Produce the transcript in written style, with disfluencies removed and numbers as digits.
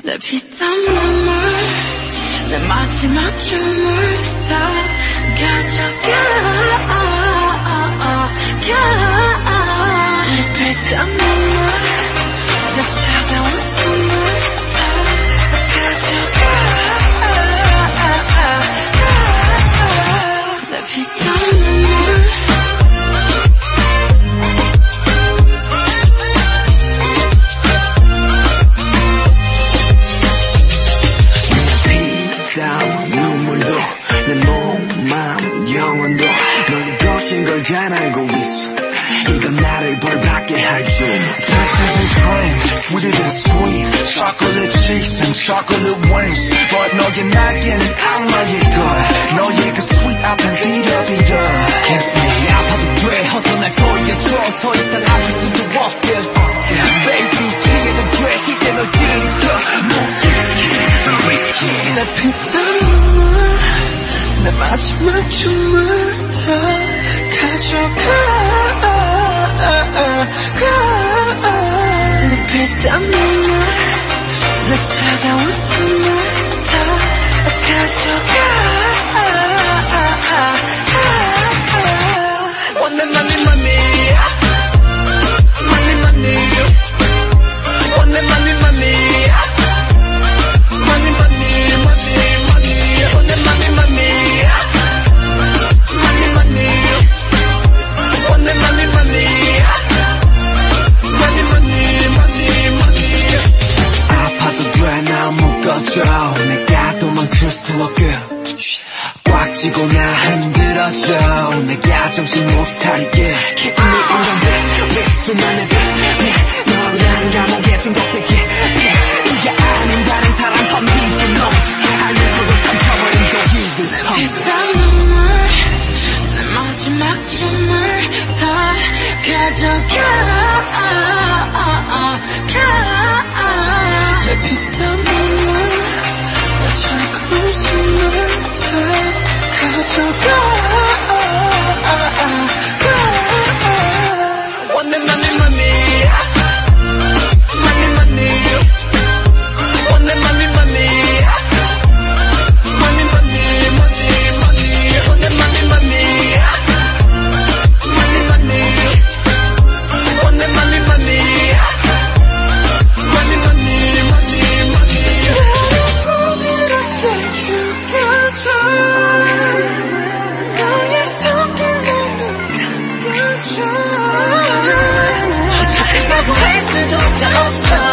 내 피땀 눈물 내 마지막 춤을 다 가져가 내 피땀 눈물 내 차가운 숨을 다 가져가 내 피땀 눈물 눈물도 내 몸, 마음, 영혼도 너의 것인 걸 잘 알고 있어. 이건 나를 벌받게 할 줄. Texas cream, sweeter than sweet. Chocolate cheeks and chocolate wings. But 너의 날개는 악마의 걸. 너의 그 sweet 앞엔 비려비려. Kiss me, 아파도 돼. 어서 날 돌려줘. 더 이상 아플 수도 없게. Baby, 뒤에는 돼. 이제 널 들이켜. 내 피땀 눈물 내 마지막 춤을 다 가져가 내 피땀 눈물 내 차가운 숨을 다 가져가 Money, money, money Money, money Money, money, money Money, money, money, money, money, money, money, money, money, money, money, money, money, money. 아파도 돼, 나 묶어줘. 내가 도망칠 수 없게. 꽉 쥐고 나 흔들어줘. 내가 정신 못 차리게. Keep me in the way. 왜 수많은 배. 너라는 감옥에 중독되게. 네가 아닌 다른 사람 험비지 너. 알면서도 삼켜버린 거기들. 피땀 눈물 내 마지막 춤을 다 가져가. 내 피땀 눈물 내 차가운 숨을 다 가져가. Money, money, money Money, money Money, money, money Money, money, money, money Money, money, money Money, money Money, money, money Money, money, money, money 나를 부드럽게 죽여줘 너의 손길로 눈 감겨줘 어차피 바보할 수도 없어